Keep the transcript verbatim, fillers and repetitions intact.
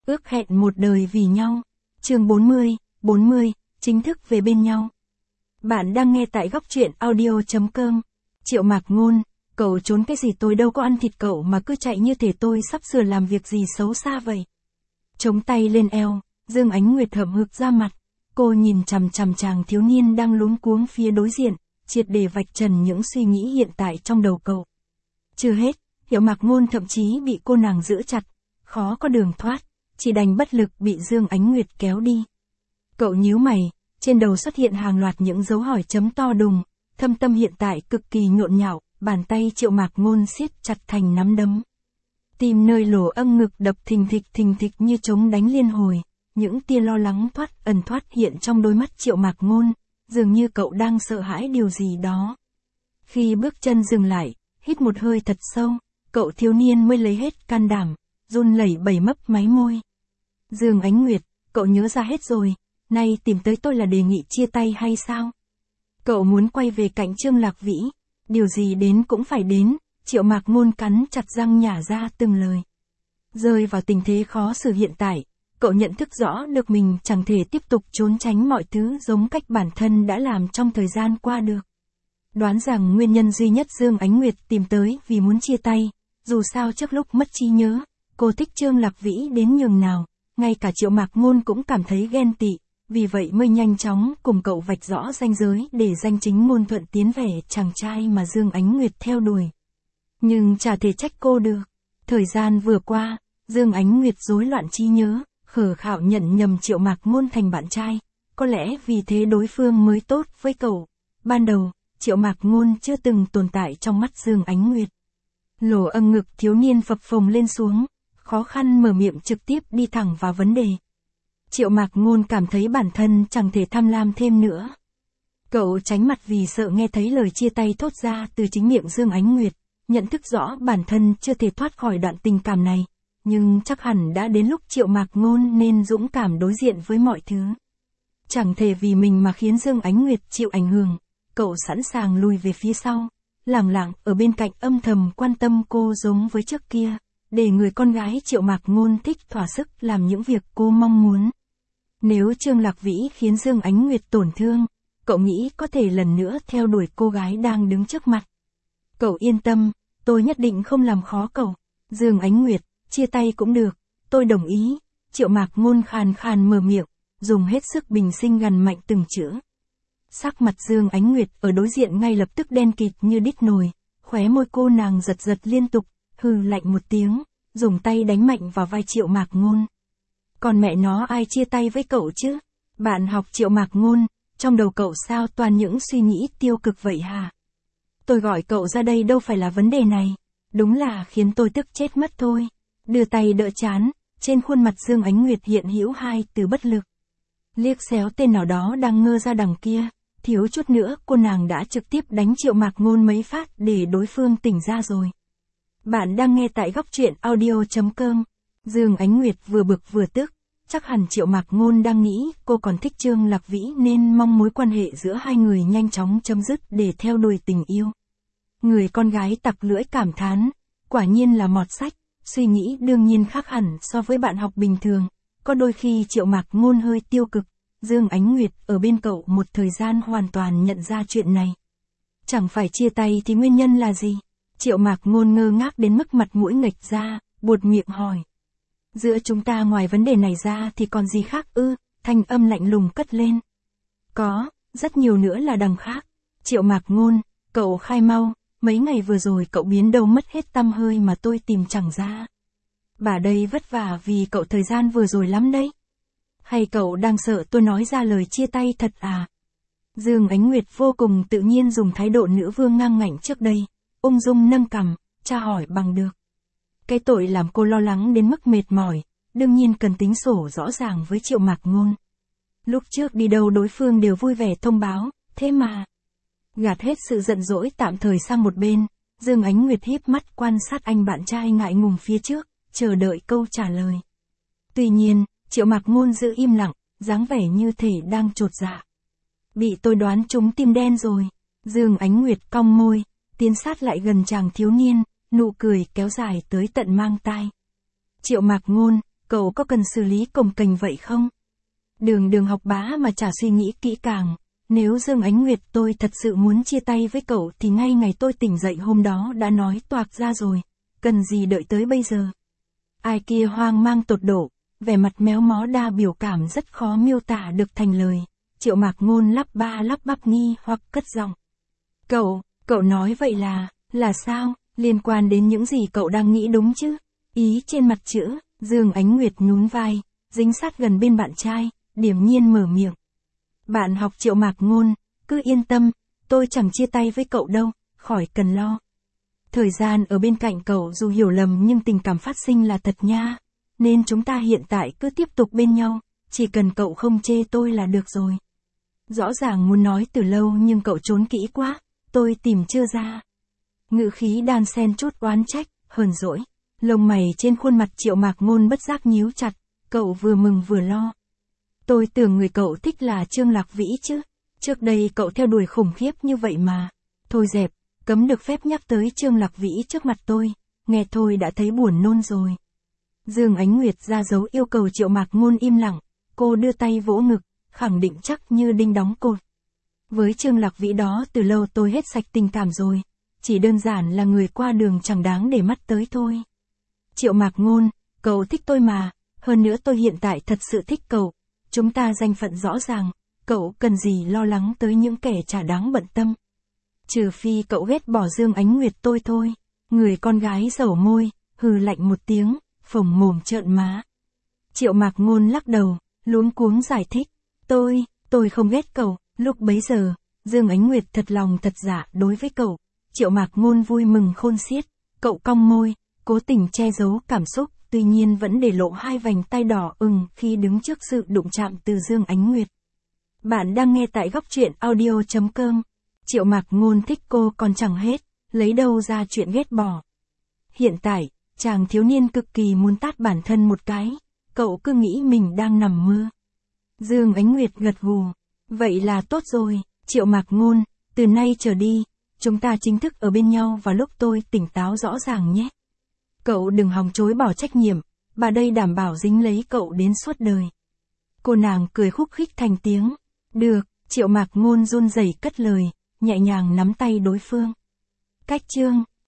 Ước hẹn một đời vì nhau. Chương bốn mươi, bốn mươi, chính thức về bên nhau. Bạn đang nghe tại góc truyện audio chấm com. Triệu Mạc Ngôn, cậu trốn cái gì, tôi đâu có ăn thịt cậu mà cứ chạy như thể tôi sắp sửa làm việc gì xấu xa vậy. Chống tay lên eo, Dương Ánh Nguyệt hậm hực ra mặt. Cô nhìn chằm chằm chàng thiếu niên đang luống cuống phía đối diện, triệt để vạch trần những suy nghĩ hiện tại trong đầu cậu. Chưa hết, Triệu Mạc Ngôn thậm chí bị cô nàng giữ chặt, khó có đường thoát, chỉ đành bất lực bị Dương Ánh Nguyệt kéo đi. Cậu nhíu mày, trên đầu xuất hiện hàng loạt những dấu hỏi chấm to đùng, thâm tâm hiện tại cực kỳ nhộn nhạo, bàn tay Triệu Mạc Ngôn siết chặt thành nắm đấm. Tim nơi lỗ âm ngực đập thình thịch thình thịch như trống đánh liên hồi, những tia lo lắng thoát ẩn thoát hiện trong đôi mắt Triệu Mạc Ngôn, dường như cậu đang sợ hãi điều gì đó. Khi bước chân dừng lại, hít một hơi thật sâu, cậu thiếu niên mới lấy hết can đảm, run lẩy bẩy mấp máy môi. Dương Ánh Nguyệt, cậu nhớ ra hết rồi, nay tìm tới tôi là đề nghị chia tay hay sao? Cậu muốn quay về cạnh Trương Lạc Vĩ, điều gì đến cũng phải đến, Triệu Mạc Ngôn cắn chặt răng nhả ra từng lời. Rơi vào tình thế khó xử hiện tại, cậu nhận thức rõ được mình chẳng thể tiếp tục trốn tránh mọi thứ giống cách bản thân đã làm trong thời gian qua được. Đoán rằng nguyên nhân duy nhất Dương Ánh Nguyệt tìm tới vì muốn chia tay, dù sao trước lúc mất trí nhớ, cô thích Trương Lạc Vĩ đến nhường nào, ngay cả Triệu Mạc Ngôn cũng cảm thấy ghen tị, vì vậy mới nhanh chóng cùng cậu vạch rõ ranh giới để danh chính ngôn thuận tiến về chàng trai mà Dương Ánh Nguyệt theo đuổi. Nhưng chả thể trách cô được. Thời gian vừa qua, Dương Ánh Nguyệt rối loạn trí nhớ, khờ khạo nhận nhầm Triệu Mạc Ngôn thành bạn trai, có lẽ vì thế đối phương mới tốt với cậu. Ban đầu, Triệu Mạc Ngôn chưa từng tồn tại trong mắt Dương Ánh Nguyệt. Lỗ âm ngực thiếu niên phập phồng lên xuống, khó khăn mở miệng trực tiếp đi thẳng vào vấn đề. Triệu Mạc Ngôn cảm thấy bản thân chẳng thể tham lam thêm nữa. Cậu tránh mặt vì sợ nghe thấy lời chia tay thốt ra từ chính miệng Dương Ánh Nguyệt, nhận thức rõ bản thân chưa thể thoát khỏi đoạn tình cảm này, nhưng chắc hẳn đã đến lúc Triệu Mạc Ngôn nên dũng cảm đối diện với mọi thứ. Chẳng thể vì mình mà khiến Dương Ánh Nguyệt chịu ảnh hưởng, cậu sẵn sàng lùi về phía sau, lẳng lặng ở bên cạnh âm thầm quan tâm cô giống với trước kia, để người con gái Triệu Mạc Ngôn thích thỏa sức làm những việc cô mong muốn. Nếu Trương Lạc Vĩ khiến Dương Ánh Nguyệt tổn thương, cậu nghĩ có thể lần nữa theo đuổi cô gái đang đứng trước mặt. Cậu yên tâm, tôi nhất định không làm khó cậu. Dương Ánh Nguyệt, chia tay cũng được, tôi đồng ý. Triệu Mạc Ngôn khàn khàn mở miệng, dùng hết sức bình sinh gằn mạnh từng chữ. Sắc mặt Dương Ánh Nguyệt ở đối diện ngay lập tức đen kịt như đít nồi, khóe môi cô nàng giật giật liên tục, hừ lạnh một tiếng, dùng tay đánh mạnh vào vai Triệu Mạc Ngôn. Còn mẹ nó ai chia tay với cậu chứ? Bạn học Triệu Mạc Ngôn, trong đầu cậu sao toàn những suy nghĩ tiêu cực vậy hả? Tôi gọi cậu ra đây đâu phải là vấn đề này, đúng là khiến tôi tức chết mất thôi. Đưa tay đỡ trán, trên khuôn mặt Dương Ánh Nguyệt hiện hữu hai từ bất lực. Liếc xéo tên nào đó đang ngơ ra đằng kia, thiếu chút nữa cô nàng đã trực tiếp đánh Triệu Mạc Ngôn mấy phát để đối phương tỉnh ra rồi. Bạn đang nghe tại góc truyện audio chấm com. Dương Ánh Nguyệt vừa bực vừa tức, chắc hẳn Triệu Mạc Ngôn đang nghĩ cô còn thích Trương Lạc Vĩ nên mong mối quan hệ giữa hai người nhanh chóng chấm dứt để theo đuổi tình yêu. Người con gái tặc lưỡi cảm thán, quả nhiên là mọt sách, suy nghĩ đương nhiên khác hẳn so với bạn học bình thường, có đôi khi Triệu Mạc Ngôn hơi tiêu cực, Dương Ánh Nguyệt ở bên cậu một thời gian hoàn toàn nhận ra chuyện này. Chẳng phải chia tay thì nguyên nhân là gì? Triệu Mạc Ngôn ngơ ngác đến mức mặt mũi nghệch ra, buột miệng hỏi. Giữa chúng ta ngoài vấn đề này ra thì còn gì khác ư? Thanh âm lạnh lùng cất lên. Có, rất nhiều nữa là đằng khác. Triệu Mạc Ngôn, cậu khai mau, mấy ngày vừa rồi cậu biến đâu mất hết tăm hơi mà tôi tìm chẳng ra. Bà đây vất vả vì cậu thời gian vừa rồi lắm đấy. Hay cậu đang sợ tôi nói ra lời chia tay thật à? Dương Ánh Nguyệt vô cùng tự nhiên dùng thái độ nữ vương ngang ngạnh trước đây, ung dung nâng cằm, tra hỏi bằng được. Cái tội làm cô lo lắng đến mức mệt mỏi, đương nhiên cần tính sổ rõ ràng với Triệu Mạc Ngôn. Lúc trước đi đâu đối phương đều vui vẻ thông báo, thế mà. Gạt hết sự giận dỗi tạm thời sang một bên, Dương Ánh Nguyệt híp mắt quan sát anh bạn trai ngại ngùng phía trước, chờ đợi câu trả lời. Tuy nhiên, Triệu Mạc Ngôn giữ im lặng, dáng vẻ như thể đang chột dạ. Bị tôi đoán trúng tim đen rồi. Dương Ánh Nguyệt cong môi, tiến sát lại gần chàng thiếu niên, nụ cười kéo dài tới tận mang tai. Triệu Mạc Ngôn, cậu có cần xử lý cồng kềnh vậy không? Đường đường học bá mà chả suy nghĩ kỹ càng. Nếu Dương Ánh Nguyệt tôi thật sự muốn chia tay với cậu thì ngay ngày tôi tỉnh dậy hôm đó đã nói toạc ra rồi. Cần gì đợi tới bây giờ? Ai kia hoang mang tột độ, vẻ mặt méo mó đa biểu cảm rất khó miêu tả được thành lời. Triệu Mạc Ngôn lắp ba lắp bắp nghi hoặc cất giọng. Cậu, cậu nói vậy là, là sao, liên quan đến những gì cậu đang nghĩ đúng chứ? Ý trên mặt chữ, Dương Ánh Nguyệt nhún vai, dính sát gần bên bạn trai, điềm nhiên mở miệng. Bạn học Triệu Mạc Ngôn, cứ yên tâm, tôi chẳng chia tay với cậu đâu, khỏi cần lo. Thời gian ở bên cạnh cậu dù hiểu lầm nhưng tình cảm phát sinh là thật nha. Nên chúng ta hiện tại cứ tiếp tục bên nhau, chỉ cần cậu không chê tôi là được rồi. Rõ ràng muốn nói từ lâu nhưng cậu trốn kỹ quá, tôi tìm chưa ra. Ngữ khí đan xen chút oán trách, hờn dỗi. Lông mày trên khuôn mặt Triệu Mạc Ngôn bất giác nhíu chặt, cậu vừa mừng vừa lo. Tôi tưởng người cậu thích là Trương Lạc Vĩ chứ. Trước đây cậu theo đuổi khủng khiếp như vậy mà. Thôi dẹp, cấm được phép nhắc tới Trương Lạc Vĩ trước mặt tôi, nghe thôi đã thấy buồn nôn rồi. Dương Ánh Nguyệt ra dấu yêu cầu Triệu Mạc Ngôn im lặng, cô đưa tay vỗ ngực, khẳng định chắc như đinh đóng cột. Với Trương Lạc Vĩ đó từ lâu tôi hết sạch tình cảm rồi, chỉ đơn giản là người qua đường chẳng đáng để mắt tới thôi. Triệu Mạc Ngôn, cậu thích tôi mà, hơn nữa tôi hiện tại thật sự thích cậu, chúng ta danh phận rõ ràng, cậu cần gì lo lắng tới những kẻ chả đáng bận tâm. Trừ phi cậu ghét bỏ Dương Ánh Nguyệt tôi thôi. Người con gái dẩu môi, hừ lạnh một tiếng, phồng mồm trợn má. Triệu Mạc Ngôn lắc đầu, luống cuống giải thích. Tôi, tôi không ghét cậu. Lúc bấy giờ, Dương Ánh Nguyệt thật lòng thật dạ đối với cậu. Triệu Mạc Ngôn vui mừng khôn xiết. Cậu cong môi, cố tình che giấu cảm xúc, tuy nhiên vẫn để lộ hai vành tay đỏ ửng khi đứng trước sự đụng chạm từ Dương Ánh Nguyệt. Bạn đang nghe tại góc truyện audio chấm com. Triệu Mạc Ngôn thích cô còn chẳng hết, lấy đâu ra chuyện ghét bỏ. Hiện tại, chàng thiếu niên cực kỳ muốn tát bản thân một cái, cậu cứ nghĩ mình đang nằm mơ. Dương Ánh Nguyệt gật gù. Vậy là tốt rồi, Triệu Mạc Ngôn, từ nay trở đi, chúng ta chính thức ở bên nhau vào lúc tôi tỉnh táo rõ ràng nhé. Cậu đừng hòng chối bỏ trách nhiệm, bà đây đảm bảo dính lấy cậu đến suốt đời. Cô nàng cười khúc khích thành tiếng. Được, Triệu Mạc Ngôn run rẩy cất lời, nhẹ nhàng nắm tay đối phương. Cách chương